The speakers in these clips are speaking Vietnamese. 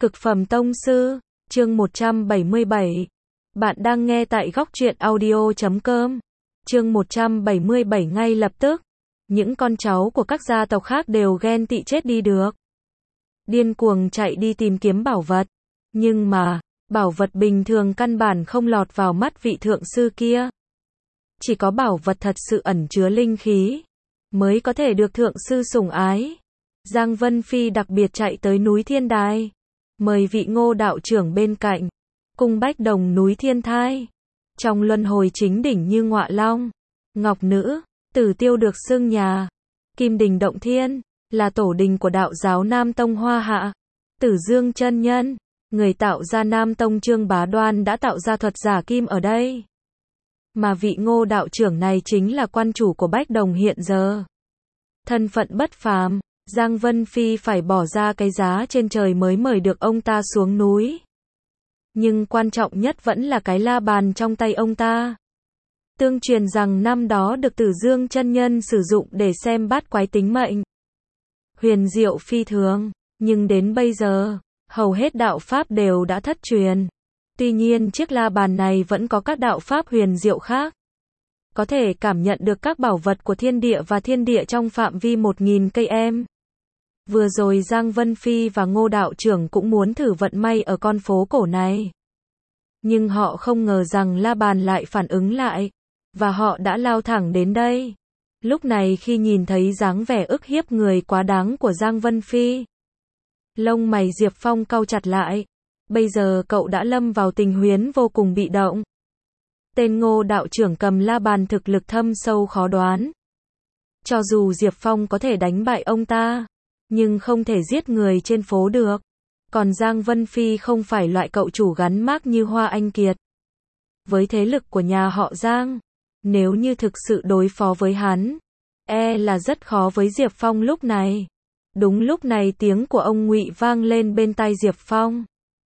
Cực phẩm tông sư, chương 177. Bạn đang nghe tại góc truyện audio.com. Chương 177 ngay lập tức, những con cháu của các gia tộc khác đều ghen tị chết đi được. Điên cuồng chạy đi tìm kiếm bảo vật. Nhưng mà, bảo vật bình thường căn bản không lọt vào mắt vị thượng sư kia. Chỉ có bảo vật thật sự ẩn chứa linh khí, mới có thể được thượng sư sủng ái. Giang Vân Phi đặc biệt chạy tới núi Thiên Đài, mời vị Ngô đạo trưởng bên cạnh, cung bách đồng núi Thiên Thai. Trong luân hồi chính đỉnh như Ngọa Long, Ngọc Nữ, Tử Tiêu được xưng nhà Kim Đình Động Thiên, là tổ đình của đạo giáo Nam Tông Hoa Hạ. Tử Dương chân nhân, người tạo ra Nam Tông Trương Bá Đoan đã tạo ra thuật giả kim ở đây. Mà vị Ngô đạo trưởng này chính là quan chủ của Bách Đồng hiện giờ. Thân phận bất phàm, Giang Vân Phi phải bỏ ra cái giá trên trời mới mời được ông ta xuống núi. Nhưng quan trọng nhất vẫn là cái la bàn trong tay ông ta. Tương truyền rằng năm đó được Tử Dương chân nhân sử dụng để xem bát quái tính mệnh. Huyền diệu phi thường, nhưng đến bây giờ, hầu hết đạo pháp đều đã thất truyền. Tuy nhiên chiếc la bàn này vẫn có các đạo pháp huyền diệu khác. Có thể cảm nhận được các bảo vật của thiên địa và thiên địa trong phạm vi 1000 cây em. Vừa rồi Giang Vân Phi và Ngô đạo trưởng cũng muốn thử vận may ở con phố cổ này. Nhưng họ không ngờ rằng la bàn lại phản ứng lại, và họ đã lao thẳng đến đây. Lúc này khi nhìn thấy dáng vẻ ức hiếp người quá đáng của Giang Vân Phi, lông mày Diệp Phong cau chặt lại. Bây giờ cậu đã lâm vào tình huống vô cùng bị động. Tên Ngô đạo trưởng cầm la bàn thực lực thâm sâu khó đoán. Cho dù Diệp Phong có thể đánh bại ông ta, nhưng không thể giết người trên phố được. Còn Giang Vân Phi không phải loại cậu chủ gắn mác như Hoa Anh Kiệt. Với thế lực của nhà họ Giang, nếu như thực sự đối phó với hắn, là rất khó với Diệp Phong lúc này. Đúng lúc này tiếng của ông Ngụy vang lên bên tai Diệp Phong.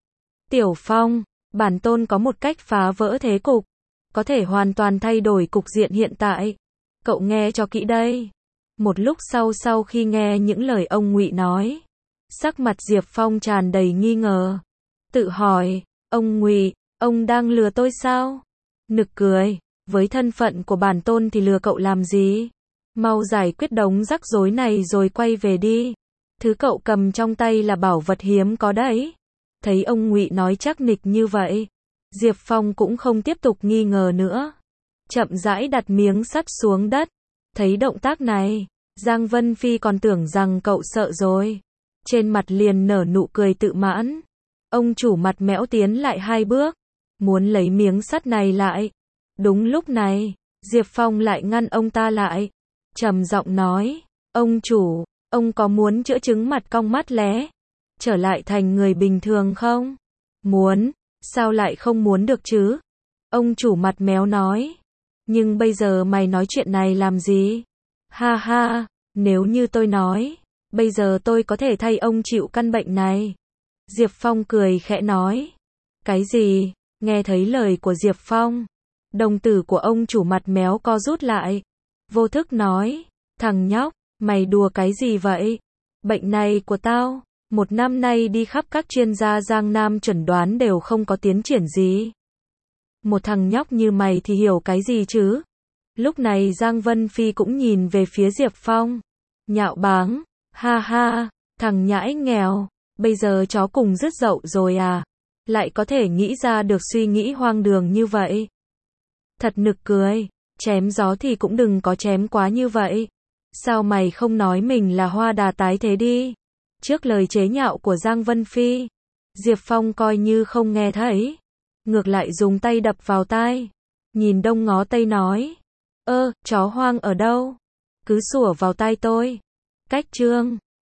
Tiểu Phong, bản tôn có một cách phá vỡ thế cục, có thể hoàn toàn thay đổi cục diện hiện tại. Cậu nghe cho kỹ đây. Một lúc sau khi nghe những lời ông Ngụy nói, sắc mặt Diệp Phong tràn đầy nghi ngờ. Tự hỏi, ông Ngụy, ông đang lừa tôi sao? Nực cười, với thân phận của bản tôn thì lừa cậu làm gì? Mau giải quyết đống rắc rối này rồi quay về đi. Thứ cậu cầm trong tay là bảo vật hiếm có đấy. Thấy ông Ngụy nói chắc nịch như vậy, Diệp Phong cũng không tiếp tục nghi ngờ nữa. Chậm rãi đặt miếng sắt xuống đất. Thấy động tác này, Giang Vân Phi còn tưởng rằng cậu sợ rồi. Trên mặt liền nở nụ cười tự mãn. Ông chủ mặt mẽo tiến lại 2 bước, muốn lấy miếng sắt này lại. Đúng lúc này, Diệp Phong lại ngăn ông ta lại. Trầm giọng nói, ông chủ, ông có muốn chữa chứng mặt cong mắt lé, trở lại thành người bình thường không? Muốn, sao lại không muốn được chứ? Ông chủ mặt méo nói. Nhưng bây giờ mày nói chuyện này làm gì? Ha ha, nếu như tôi nói, bây giờ tôi có thể thay ông chịu căn bệnh này. Diệp Phong cười khẽ nói. Cái gì? Nghe thấy lời của Diệp Phong, đồng tử của ông chủ mặt méo co rút lại. Vô thức nói, thằng nhóc, mày đùa cái gì vậy? Bệnh này của tao, 1 năm nay đi khắp các chuyên gia Giang Nam chẩn đoán đều không có tiến triển gì. Một thằng nhóc như mày thì hiểu cái gì chứ? Lúc này Giang Vân Phi cũng nhìn về phía Diệp Phong. Nhạo báng, ha ha, thằng nhãi nghèo, bây giờ chó cùng rứt dậu rồi à? Lại có thể nghĩ ra được suy nghĩ hoang đường như vậy. Thật nực cười, chém gió thì cũng đừng có chém quá như vậy. Sao mày không nói mình là hoa đà tái thế đi? Trước lời chế nhạo của Giang Vân Phi, Diệp Phong coi như không nghe thấy. Ngược lại dùng tay đập vào tai. Nhìn đông ngó tây nói. Chó hoang ở đâu? Cứ sủa vào tai tôi. Cách chương.